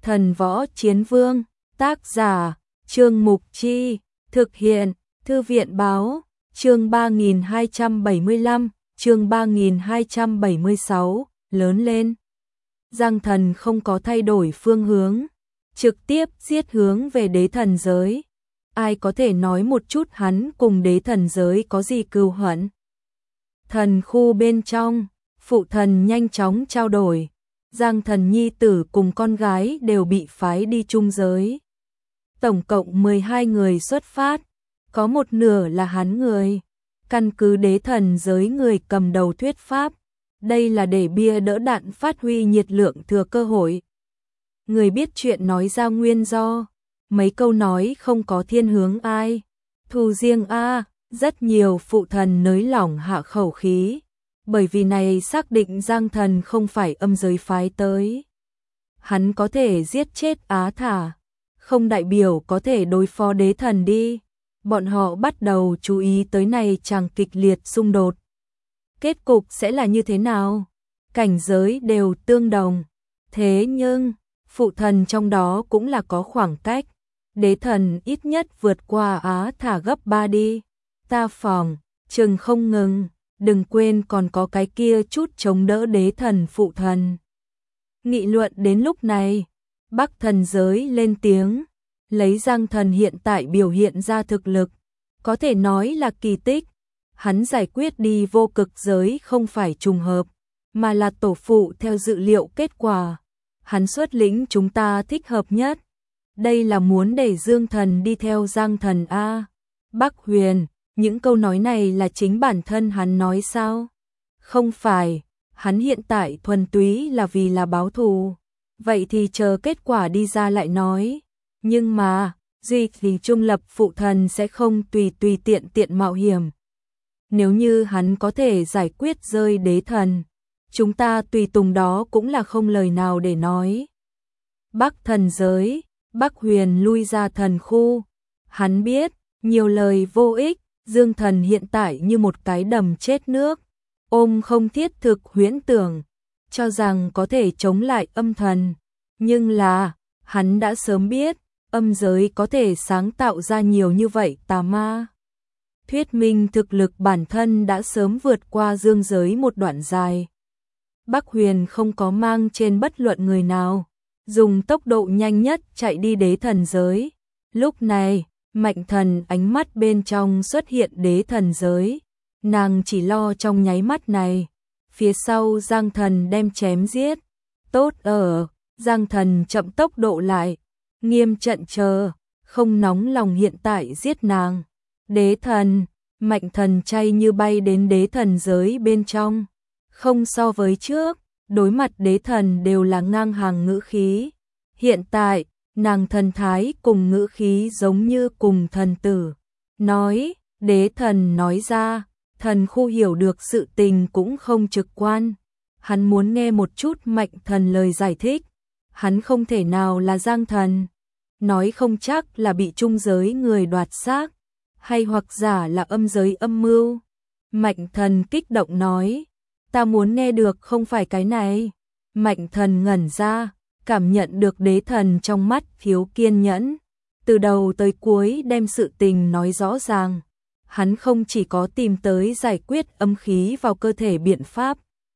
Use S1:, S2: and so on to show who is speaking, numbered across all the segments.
S1: Thần Võ Chiến Vương, tác giả, Trương Mục Chi, thực hiện, Thư viện Báo, chương 3275, chương 3276, lớn lên. Giang Thần không có thay đổi phương hướng, trực tiếp giết hướng về đế thần giới. Ai có thể nói một chút hắn cùng đế thần giới có gì cừu hận? Thần khu bên trong, phụ thần nhanh chóng trao đổi. Giang Thần nhi tử cùng con gái đều bị phái đi trung giới. Tổng cộng 12 người xuất phát, có một nửa là hắn người. Căn cứ đế thần giới người cầm đầu thuyết pháp, đây là để bia đỡ đạn phát huy nhiệt lượng thừa cơ hội. Người biết chuyện nói ra nguyên do, mấy câu nói không có thiên hướng ai. Thù riêng a, rất nhiều phụ thần nới lỏng hạ khẩu khí. Bởi vì này xác định Giang Thần không phải âm giới phái tới. Hắn có thể giết chết Á Thả, không đại biểu có thể đối phó đế thần đi. Bọn họ bắt đầu chú ý tới này chàng kịch liệt xung đột. Kết cục sẽ là như thế nào? Cảnh giới đều tương đồng. Thế nhưng, phụ thần trong đó cũng là có khoảng cách. Đế thần ít nhất vượt qua Á Thả gấp 3 đi. Ta phòng, chừng không ngừng. Đừng quên còn có cái kia chút chống đỡ đế thần phụ thần. Nghị luận đến lúc này, Bắc thần giới lên tiếng, lấy Giang Thần hiện tại biểu hiện ra thực lực, có thể nói là kỳ tích. Hắn giải quyết đi vô cực giới không phải trùng hợp, mà là tổ phụ theo dự liệu kết quả. Hắn xuất lĩnh chúng ta thích hợp nhất. Đây là muốn để Dương Thần đi theo Giang Thần a. Bắc Huyền, những câu nói này là chính bản thân hắn nói sao? Không phải, hắn hiện tại thuần túy là vì là báo thù. Vậy thì chờ kết quả đi ra lại nói. Nhưng mà, duy thì trung lập phụ thần sẽ không tùy tiện mạo hiểm. Nếu như hắn có thể giải quyết rơi đế thần, chúng ta tùy tùng đó cũng là không lời nào để nói. Bắc thần giới, Bắc Huyền lui ra thần khu. Hắn biết, nhiều lời vô ích. Dương Thần hiện tại như một cái đầm chết nước, ôm không thiết thực huyễn tưởng, cho rằng có thể chống lại âm thần. Nhưng là, hắn đã sớm biết, âm giới có thể sáng tạo ra nhiều như vậy tà ma. Thuyết minh thực lực bản thân đã sớm vượt qua dương giới một đoạn dài. Bắc Huyền không có mang trên bất luận người nào, dùng tốc độ nhanh nhất chạy đi đế thần giới. Lúc này, Mạnh Thần ánh mắt bên trong xuất hiện đế thần giới, nàng chỉ lo trong nháy mắt này, phía sau Giang Thần đem chém giết. Tốt ở, Giang Thần chậm tốc độ lại, nghiêm trận chờ, không nóng lòng hiện tại giết nàng. Đế thần, Mạnh Thần chay như bay đến đế thần giới bên trong, không so với trước, đối mặt đế thần đều là ngang hàng ngữ khí. Hiện tại, nàng thần thái cùng ngữ khí giống như cùng thần tử. Nói, đế thần nói ra, thần khu hiểu được sự tình cũng không trực quan. Hắn muốn nghe một chút Mạnh Thần lời giải thích. Hắn không thể nào là Giang Thần. Nói không chắc là bị trung giới người đoạt xác, hay hoặc giả là âm giới âm mưu. Mạnh Thần kích động nói, ta muốn nghe được không phải cái này. Mạnh Thần ngẩn ra, cảm nhận được đế thần trong mắt thiếu kiên nhẫn, từ đầu tới cuối đem sự tình nói rõ ràng. Hắn không chỉ có tìm tới giải quyết âm khí vào cơ thể biện pháp,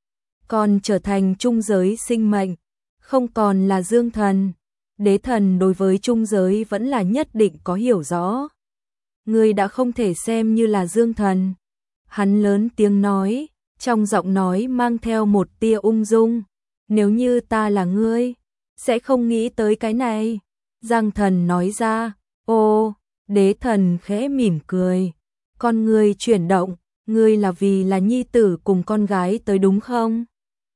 S1: còn trở thành trung giới sinh mệnh, không còn là dương thần. Đế thần đối với trung giới vẫn là nhất định có hiểu rõ. Ngươi đã không thể xem như là dương thần. Hắn lớn tiếng nói, trong giọng nói mang theo một tia ung dung. Nếu như ta là ngươi, sẽ không nghĩ tới cái này. Giang Thần nói ra, ô, đế thần khẽ mỉm cười. Con ngươi chuyển động, ngươi là vì là nhi tử cùng con gái tới đúng không?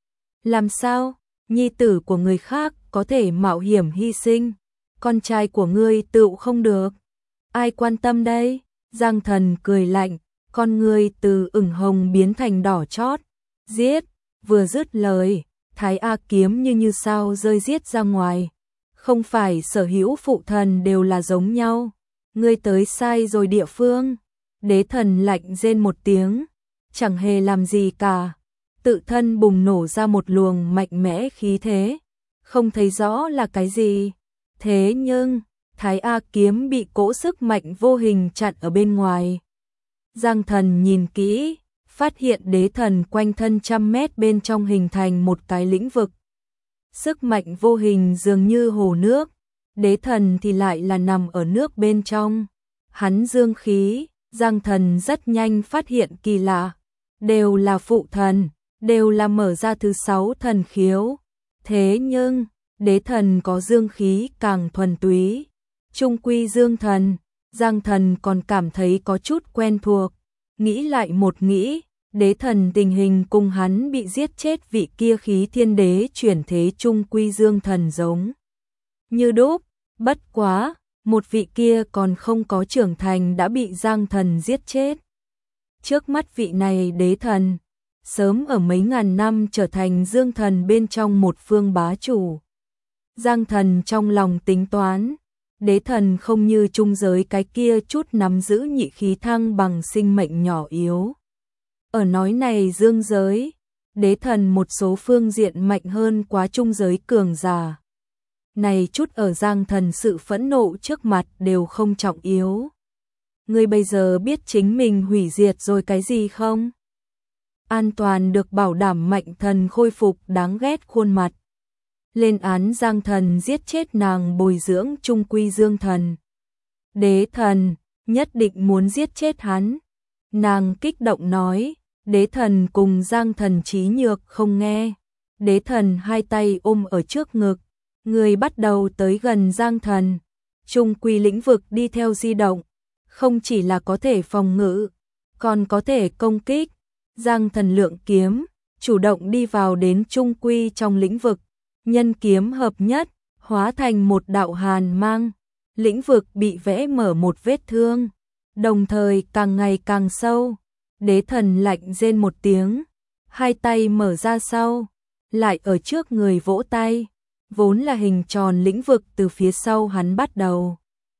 S1: Làm sao, nhi tử của người khác có thể mạo hiểm hy sinh, con trai của ngươi tựu không được. Ai quan tâm đây? Giang Thần cười lạnh, con ngươi từ ửng hồng biến thành đỏ chót. Giết, vừa dứt lời, Thái A kiếm như sao rơi giết ra ngoài. Không phải sở hữu phụ thần đều là giống nhau. Ngươi tới sai rồi địa phương. Đế thần lạnh rên một tiếng, chẳng hề làm gì cả. Tự thân bùng nổ ra một luồng mạnh mẽ khí thế. không thấy rõ là cái gì. Thế nhưng, Thái A kiếm bị cỗ sức mạnh vô hình chặn ở bên ngoài. Giang Thần nhìn kỹ, phát hiện đế thần quanh thân trăm mét bên trong hình thành một cái lĩnh vực. Sức mạnh vô hình dường như hồ nước, đế thần thì lại là nằm ở nước bên trong. Hắn dương khí, Giang Thần rất nhanh phát hiện kỳ lạ, đều là phụ thần, đều là mở ra thứ 6 thần khiếu. Thế nhưng, đế thần có dương khí càng thuần túy, trung quy dương thần, Giang Thần còn cảm thấy có chút quen thuộc. Nghĩ lại một nghĩ, đế thần tình hình cùng hắn bị giết chết vị kia khí thiên đế chuyển thế trung quy dương thần giống như đúc, bất quá, một vị kia còn không có trưởng thành đã bị Giang Thần giết chết. Trước mắt vị này đế thần, sớm ở mấy ngàn năm trở thành dương thần bên trong một phương bá chủ. Giang Thần trong lòng tính toán, đế thần không như trung giới cái kia chút nắm giữ nhị khí thăng bằng sinh mệnh nhỏ yếu. Ở nói này dương giới, đế thần một số phương diện mạnh hơn quá trung giới cường giả. Này chút ở Giang Thần sự phẫn nộ trước mặt đều không trọng yếu. Ngươi bây giờ biết chính mình hủy diệt rồi cái gì không? An toàn được bảo đảm, mạnh thần khôi phục đáng ghét khuôn mặt. Lên án Giang Thần giết chết nàng bồi dưỡng trung quy dương thần. Đế thần, nhất định muốn giết chết hắn. Nàng kích động nói, đế thần cùng Giang Thần trí nhược không nghe. Đế thần hai tay ôm ở trước ngực, người bắt đầu tới gần Giang Thần. Trung quy lĩnh vực đi theo di động, không chỉ là có thể phòng ngự, còn có thể công kích. Giang Thần lượng kiếm, chủ động đi vào đến trung quy trong lĩnh vực, nhân kiếm hợp nhất, hóa thành một đạo hàn mang. Lĩnh vực bị vẽ mở một vết thương, đồng thời càng ngày càng sâu. Đế thần lạnh rên một tiếng, hai tay mở ra sau, lại ở trước người vỗ tay. Vốn là hình tròn lĩnh vực từ phía sau hắn bắt đầu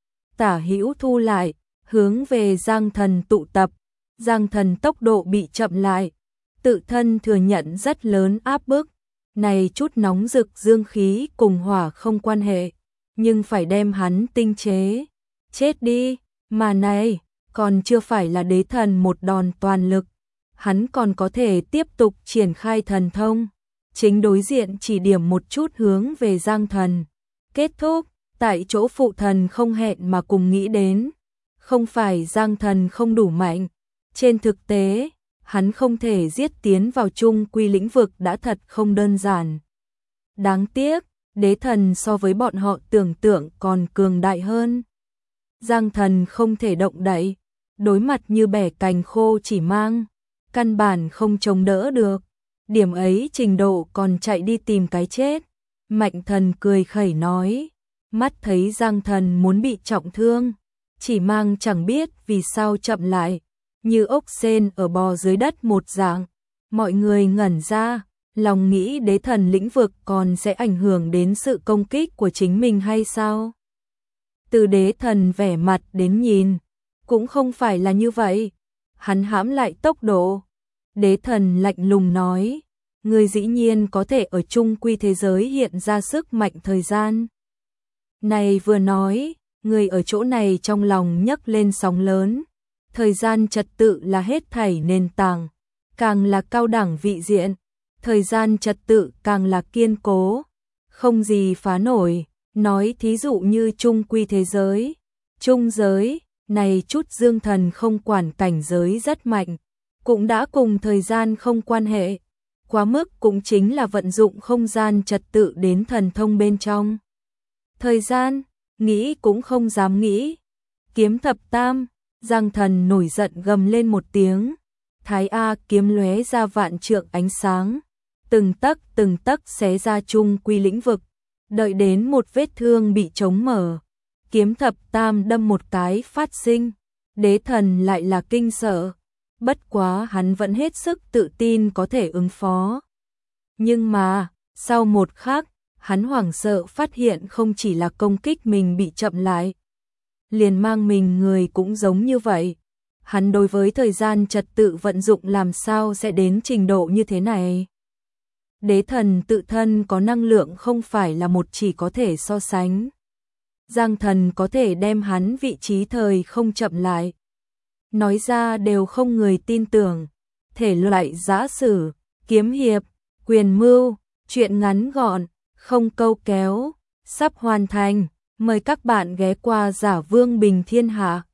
S1: tả hữu thu lại, hướng về Giang Thần tụ tập. Giang Thần tốc độ bị chậm lại, tự thân thừa nhận rất lớn áp bức. Này chút nóng rực dương khí cùng hỏa không quan hệ, nhưng phải đem hắn tinh chế. Chết đi, mà này, còn chưa phải là đế thần một đòn toàn lực. Hắn còn có thể tiếp tục triển khai thần thông. Chính đối diện chỉ điểm một chút hướng về Giang Thần. Kết thúc, tại chỗ phụ thần không hẹn mà cùng nghĩ đến. Không phải Giang Thần không đủ mạnh. Trên thực tế, hắn không thể giết tiến vào trung quy lĩnh vực đã thật không đơn giản. Đáng tiếc, đế thần so với bọn họ tưởng tượng còn cường đại hơn. Giang Thần không thể động đậy, đối mặt như bẻ cành khô chỉ mang, căn bản không chống đỡ được. Điểm ấy trình độ còn chạy đi tìm cái chết. Mạnh Thần cười khẩy nói, mắt thấy Giang Thần muốn bị trọng thương, chỉ mang chẳng biết vì sao chậm lại, như ốc sên ở bò dưới đất một dạng. Mọi người ngẩn ra, lòng nghĩ đế thần lĩnh vực còn sẽ ảnh hưởng đến sự công kích của chính mình hay sao? Từ đế thần vẻ mặt đến nhìn, cũng không phải là như vậy. Hắn hãm lại tốc độ. Đế thần lạnh lùng nói, người dĩ nhiên có thể ở trung quy thế giới hiện ra sức mạnh thời gian. Này vừa nói, người ở chỗ này trong lòng nhấc lên sóng lớn. Thời gian trật tự là hết thảy nền tảng, càng là cao đẳng vị diện, thời gian trật tự càng là kiên cố, không gì phá nổi. Nói thí dụ như trung quy thế giới, trung giới, này chút dương thần không quản cảnh giới rất mạnh, cũng đã cùng thời gian không quan hệ, quá mức cũng chính là vận dụng không gian trật tự đến thần thông bên trong. Thời gian, nghĩ cũng không dám nghĩ. Kiếm thập tam, Giang Thần nổi giận gầm lên một tiếng, Thái A kiếm lóe ra vạn trượng ánh sáng, từng tấc xé ra trung quy lĩnh vực. Đợi đến một vết thương bị chống mở, kiếm thập tam đâm một cái phát sinh, đế thần lại là kinh sợ, bất quá hắn vẫn hết sức tự tin có thể ứng phó. Nhưng mà, sau một khắc, hắn hoảng sợ phát hiện không chỉ là công kích mình bị chậm lại, liền mang mình người cũng giống như vậy. Hắn đối với thời gian trật tự vận dụng làm sao sẽ đến trình độ như thế này? Đế thần tự thân có năng lượng không phải là một chỉ có thể so sánh. Giang Thần có thể đem hắn vị trí thời không chậm lại. Nói ra đều không người tin tưởng. Thể loại giã sử, kiếm hiệp, quyền mưu, truyện ngắn gọn, không câu kéo, sắp hoàn thành. Mời các bạn ghé qua Giả Vương Bình Thiên Hạ.